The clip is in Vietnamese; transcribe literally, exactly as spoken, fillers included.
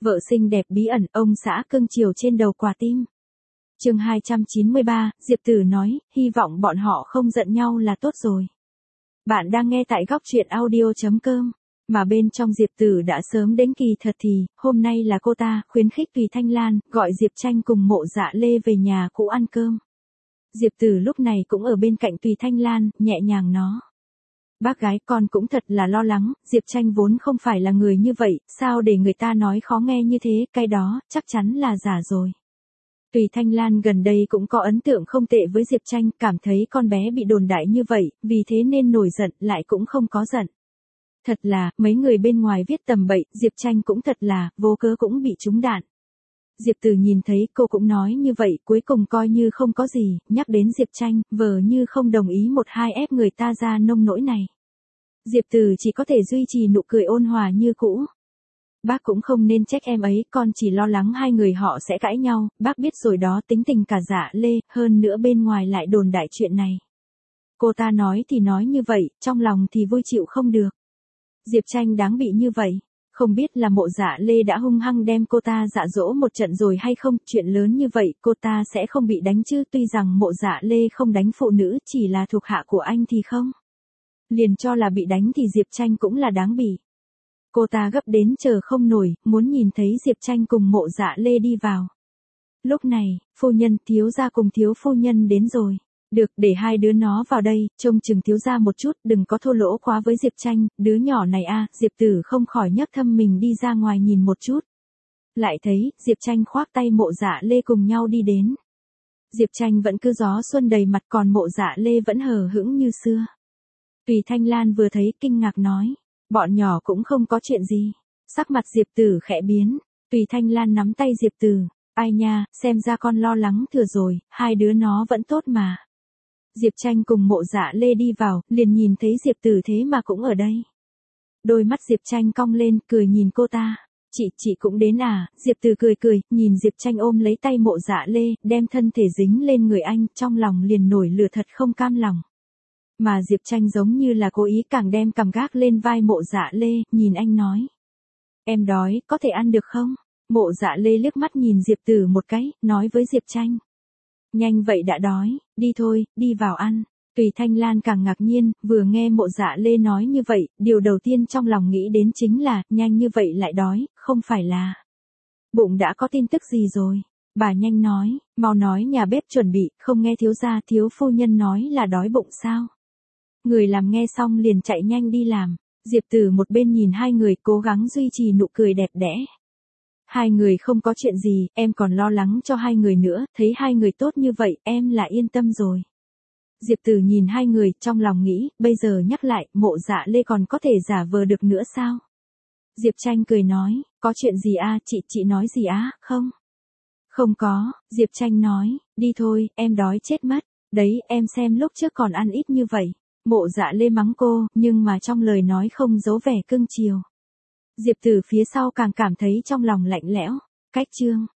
Vợ xinh đẹp bí ẩn, ông xã cưng chiều trên đầu quả tim. Chương hai trăm chín mươi ba, Diệp Tử nói, hy vọng bọn họ không giận nhau là tốt rồi. Bạn đang nghe tại góc truyện audio chấm com. Mà bên trong Diệp Tử đã sớm đến kỳ thật thì, hôm nay là cô ta, khuyến khích Tùy Thanh Lan, gọi Diệp Tranh cùng Mộ Dạ Lê về nhà cũ ăn cơm. Diệp Tử lúc này cũng ở bên cạnh Tùy Thanh Lan, nhẹ nhàng nó. Bác gái con cũng thật là lo lắng, Diệp Tranh vốn không phải là người như vậy, sao để người ta nói khó nghe như thế, cái đó, chắc chắn là giả rồi. Tùy Thanh Lan gần đây cũng có ấn tượng không tệ với Diệp Tranh, cảm thấy con bé bị đồn đại như vậy, vì thế nên nổi giận, lại cũng không có giận. Thật là, mấy người bên ngoài viết tầm bậy, Diệp Tranh cũng thật là, vô cớ cũng bị trúng đạn. Diệp Tử nhìn thấy cô cũng nói như vậy, cuối cùng coi như không có gì, nhắc đến Diệp Tranh, vờ như không đồng ý một hai ép người ta ra nông nỗi này. Diệp Tử chỉ có thể duy trì nụ cười ôn hòa như cũ. Bác cũng không nên trách em ấy, con chỉ lo lắng hai người họ sẽ cãi nhau, bác biết rồi đó, tính tình cả Dạ Lê, hơn nữa bên ngoài lại đồn đại chuyện này. Cô ta nói thì nói như vậy, trong lòng thì vui chịu không được. Diệp Tranh đáng bị như vậy, không biết là Mộ Dạ Lê đã hung hăng đem cô ta dạ dỗ một trận rồi hay không, chuyện lớn như vậy cô ta sẽ không bị đánh chứ, tuy rằng Mộ Dạ Lê không đánh phụ nữ, chỉ là thuộc hạ của anh thì không. Liền cho là bị đánh thì Diệp Tranh cũng là đáng bị. Cô ta gấp đến chờ không nổi, muốn nhìn thấy Diệp Tranh cùng Mộ Dạ Lê đi vào. Lúc này, phu nhân, thiếu gia cùng thiếu phu nhân đến rồi. Được, để hai đứa nó vào đây, trông chừng thiếu gia một chút, đừng có thô lỗ quá với Diệp Tranh, đứa nhỏ này a, Diệp Tử không khỏi nhấc thâm mình đi ra ngoài nhìn một chút. Lại thấy, Diệp Tranh khoác tay Mộ Dạ Lê cùng nhau đi đến. Diệp Tranh vẫn cứ gió xuân đầy mặt, còn Mộ Dạ Lê vẫn hờ hững như xưa. Tùy Thanh Lan vừa thấy kinh ngạc nói, bọn nhỏ cũng không có chuyện gì. Sắc mặt Diệp Tử khẽ biến, Tùy Thanh Lan nắm tay Diệp Tử, ai nha, xem ra con lo lắng thừa rồi, hai đứa nó vẫn tốt mà. Diệp Tranh cùng Mộ Dạ Lê đi vào, liền nhìn thấy Diệp Tử thế mà cũng ở đây. Đôi mắt Diệp Tranh cong lên, cười nhìn cô ta. Chị, chị cũng đến à, Diệp Tử cười cười, nhìn Diệp Tranh ôm lấy tay Mộ Dạ Lê, đem thân thể dính lên người anh, trong lòng liền nổi lửa thật không cam lòng. Mà Diệp Tranh giống như là cố ý càng đem cằm gác lên vai Mộ Dạ Lê, nhìn anh nói. Em đói, có thể ăn được không? Mộ Dạ Lê liếc mắt nhìn Diệp Tử một cái, nói với Diệp Tranh. Nhanh vậy đã đói, đi thôi, đi vào ăn. Tùy Thanh Lan càng ngạc nhiên, vừa nghe Mộ Dạ Lê nói như vậy, điều đầu tiên trong lòng nghĩ đến chính là, nhanh như vậy lại đói, không phải là. Bụng đã có tin tức gì rồi? Bà nhanh nói, mau nói nhà bếp chuẩn bị, không nghe thiếu gia thiếu phu nhân nói là đói bụng sao? Người làm nghe xong liền chạy nhanh đi làm. Diệp Tử một bên nhìn hai người cố gắng duy trì nụ cười đẹp đẽ. Hai người không có chuyện gì, em còn lo lắng cho hai người nữa, thấy hai người tốt như vậy, em là yên tâm rồi. Diệp Tử nhìn hai người, trong lòng nghĩ, bây giờ nhắc lại, Mộ Dạ Lê còn có thể giả vờ được nữa sao? Diệp Tranh cười nói, có chuyện gì a, chị, chị nói gì á, không? Không có, Diệp Tranh nói, đi thôi, em đói chết mất, đấy, em xem lúc trước còn ăn ít như vậy. Mộ Dạ Lê mắng cô, nhưng mà trong lời nói không giấu vẻ cưng chiều. Diệp Tử phía sau càng cảm thấy trong lòng lạnh lẽo. Cách chương